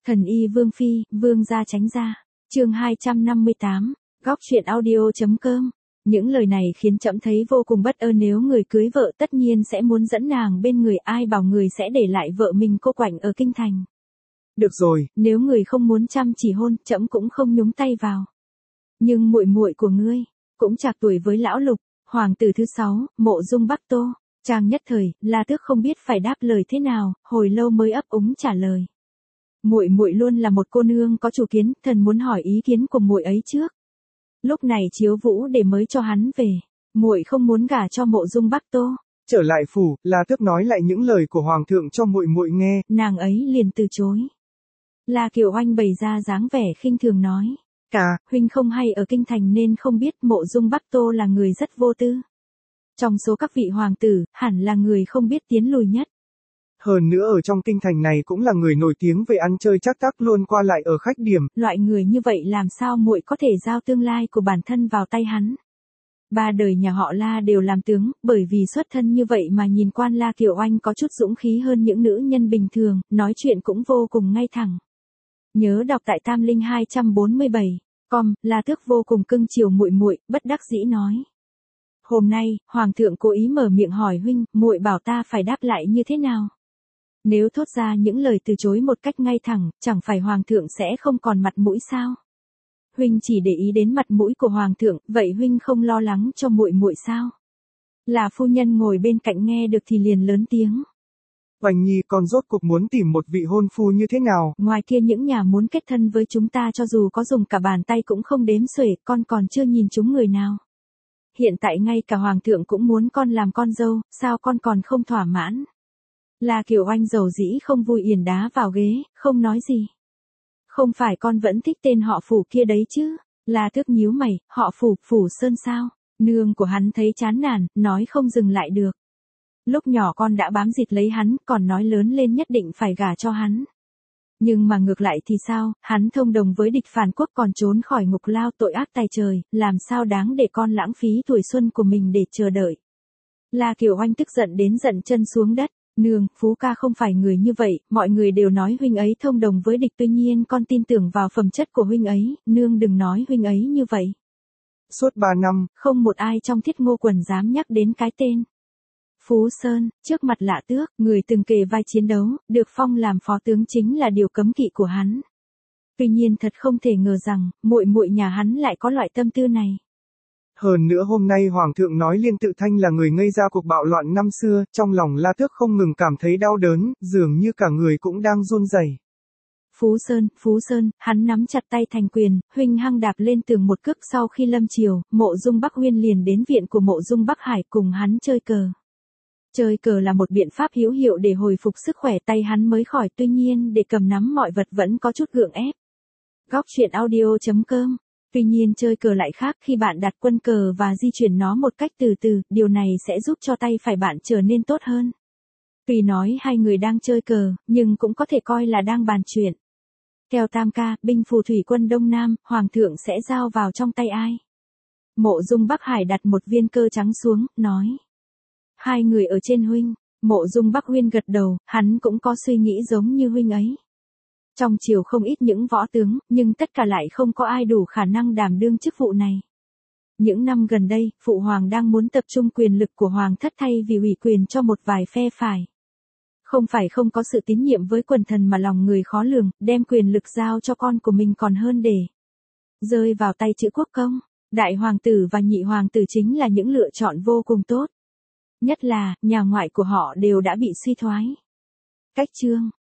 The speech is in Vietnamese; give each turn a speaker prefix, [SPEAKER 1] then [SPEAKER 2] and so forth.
[SPEAKER 1] Thần y Vương Phi, Vương gia tránh ra. Chương 258, góc truyện audio.com. Những lời này khiến trẫm thấy vô cùng bất ơn, nếu người cưới vợ tất nhiên sẽ muốn dẫn nàng bên người, ai bảo người sẽ để lại vợ mình cô quạnh ở kinh thành.
[SPEAKER 2] Được rồi,
[SPEAKER 1] nếu người không muốn chăm chỉ hôn, trẫm cũng không nhúng tay vào. Nhưng muội muội của ngươi cũng trạc tuổi với lão Lục, hoàng tử thứ 6, Mộ Dung Bắc Tô. Chàng nhất thời, La Tước không biết phải đáp lời thế nào, hồi lâu mới ấp úng trả lời. Muội muội luôn là một cô nương có chủ kiến, thần muốn hỏi ý kiến của muội ấy trước. Lúc này chiếu vũ để mới cho hắn về, muội không muốn gả cho Mộ Dung Bắc Tô.
[SPEAKER 2] Trở lại phủ, La Tước nói lại những lời của hoàng thượng cho muội muội nghe.
[SPEAKER 1] Nàng ấy liền từ chối. La Kiều Oanh bày ra dáng vẻ khinh thường nói. Huynh không hay ở kinh thành nên không biết Mộ Dung Bắc Tô là người rất vô tư. Trong số các vị hoàng tử, hẳn là người không biết tiến lùi nhất.
[SPEAKER 2] Hơn nữa ở trong kinh thành này cũng là người nổi tiếng về ăn chơi chắc tắc, luôn qua lại ở khách điểm.
[SPEAKER 1] Loại người như vậy làm sao muội có thể giao tương lai của bản thân vào tay hắn. Ba đời nhà họ La đều làm tướng, bởi vì xuất thân như vậy mà nhìn quan La Kiều Oanh có chút dũng khí hơn những nữ nhân bình thường, nói chuyện cũng vô cùng ngay thẳng. Nhớ đọc tại Tam Linh 247. La Tước vô cùng cưng chiều muội muội, bất đắc dĩ nói. Hôm nay, hoàng thượng cố ý mở miệng hỏi huynh, muội bảo ta phải đáp lại như thế nào? Nếu thốt ra những lời từ chối một cách ngay thẳng, chẳng phải hoàng thượng sẽ không còn mặt mũi sao? Huynh chỉ để ý đến mặt mũi của hoàng thượng, vậy huynh không lo lắng cho muội muội sao? Là phu nhân ngồi bên cạnh nghe được thì liền lớn tiếng.
[SPEAKER 2] Oanh nhi, con rốt cuộc muốn tìm một vị hôn phu như thế nào?
[SPEAKER 1] Ngoài kia những nhà muốn kết thân với chúng ta cho dù có dùng cả bàn tay cũng không đếm xuể, con còn chưa nhìn chúng người nào. Hiện tại ngay cả hoàng thượng cũng muốn con làm con dâu, sao con còn không thỏa mãn? La Kiều Oanh dầu dĩ không vui ỉền đá vào ghế, không nói gì. Không phải con vẫn thích tên họ Phủ kia đấy chứ? La Tước nhíu mày, họ Phủ Sơn sao? Nương của hắn thấy chán nản, nói không dừng lại được. Lúc nhỏ con đã bám dịt lấy hắn, còn nói lớn lên nhất định phải gả cho hắn. Nhưng mà ngược lại thì sao, hắn thông đồng với địch phản quốc còn trốn khỏi ngục lao, tội ác tày trời, làm sao đáng để con lãng phí tuổi xuân của mình để chờ đợi. La Kiều Oanh tức giận đến giận chân xuống đất. Nương, Phú ca không phải người như vậy, mọi người đều nói huynh ấy thông đồng với địch, tuy nhiên con tin tưởng vào phẩm chất của huynh ấy, nương đừng nói huynh ấy như vậy.
[SPEAKER 2] Suốt 3 năm,
[SPEAKER 1] không một ai trong Thiết Ngô quần dám nhắc đến cái tên Phú Sơn, trước mặt La Tước, người từng kề vai chiến đấu, được phong làm phó tướng chính là điều cấm kỵ của hắn. Tuy nhiên thật không thể ngờ rằng, muội muội nhà hắn lại có loại tâm tư này.
[SPEAKER 2] Hơn nữa hôm nay hoàng thượng nói Liên Tự Thanh là người gây ra cuộc bạo loạn năm xưa, trong lòng La Tước không ngừng cảm thấy đau đớn, dường như cả người cũng đang run rẩy.
[SPEAKER 1] Phú Sơn, hắn nắm chặt tay thành quyền, huynh hăng đạp lên tường một cước. Sau khi lâm chiều, Mộ Dung Bắc Huyên liền đến viện của Mộ Dung Bắc Hải cùng hắn chơi cờ. Chơi cờ là một biện pháp hữu hiệu để hồi phục sức khỏe, tay hắn mới khỏi, tuy nhiên để cầm nắm mọi vật vẫn có chút gượng ép. Góc truyện audio.com. Tuy nhiên chơi cờ lại khác, khi bạn đặt quân cờ và di chuyển nó một cách từ từ, điều này sẽ giúp cho tay phải bạn trở nên tốt hơn. Tuy nói hai người đang chơi cờ, nhưng cũng có thể coi là đang bàn chuyện. Theo Tam Ca, binh phù thủy quân Đông Nam, hoàng thượng sẽ giao vào trong tay ai? Mộ Dung Bắc Hải đặt một viên cơ trắng xuống, nói. Hai người ở trên huynh. Mộ Dung Bắc Huyên gật đầu, hắn cũng có suy nghĩ giống như huynh ấy. Trong triều không ít những võ tướng, nhưng tất cả lại không có ai đủ khả năng đảm đương chức vụ này. Những năm gần đây, Phụ Hoàng đang muốn tập trung quyền lực của Hoàng thất thay vì ủy quyền cho một vài phe phái. Không phải không có sự tín nhiệm với quần thần mà lòng người khó lường, đem quyền lực giao cho con của mình còn hơn để rơi vào tay chữ quốc công. Đại hoàng tử và nhị hoàng tử chính là những lựa chọn vô cùng tốt. Nhất là, nhà ngoại của họ đều đã bị suy thoái. Cách chương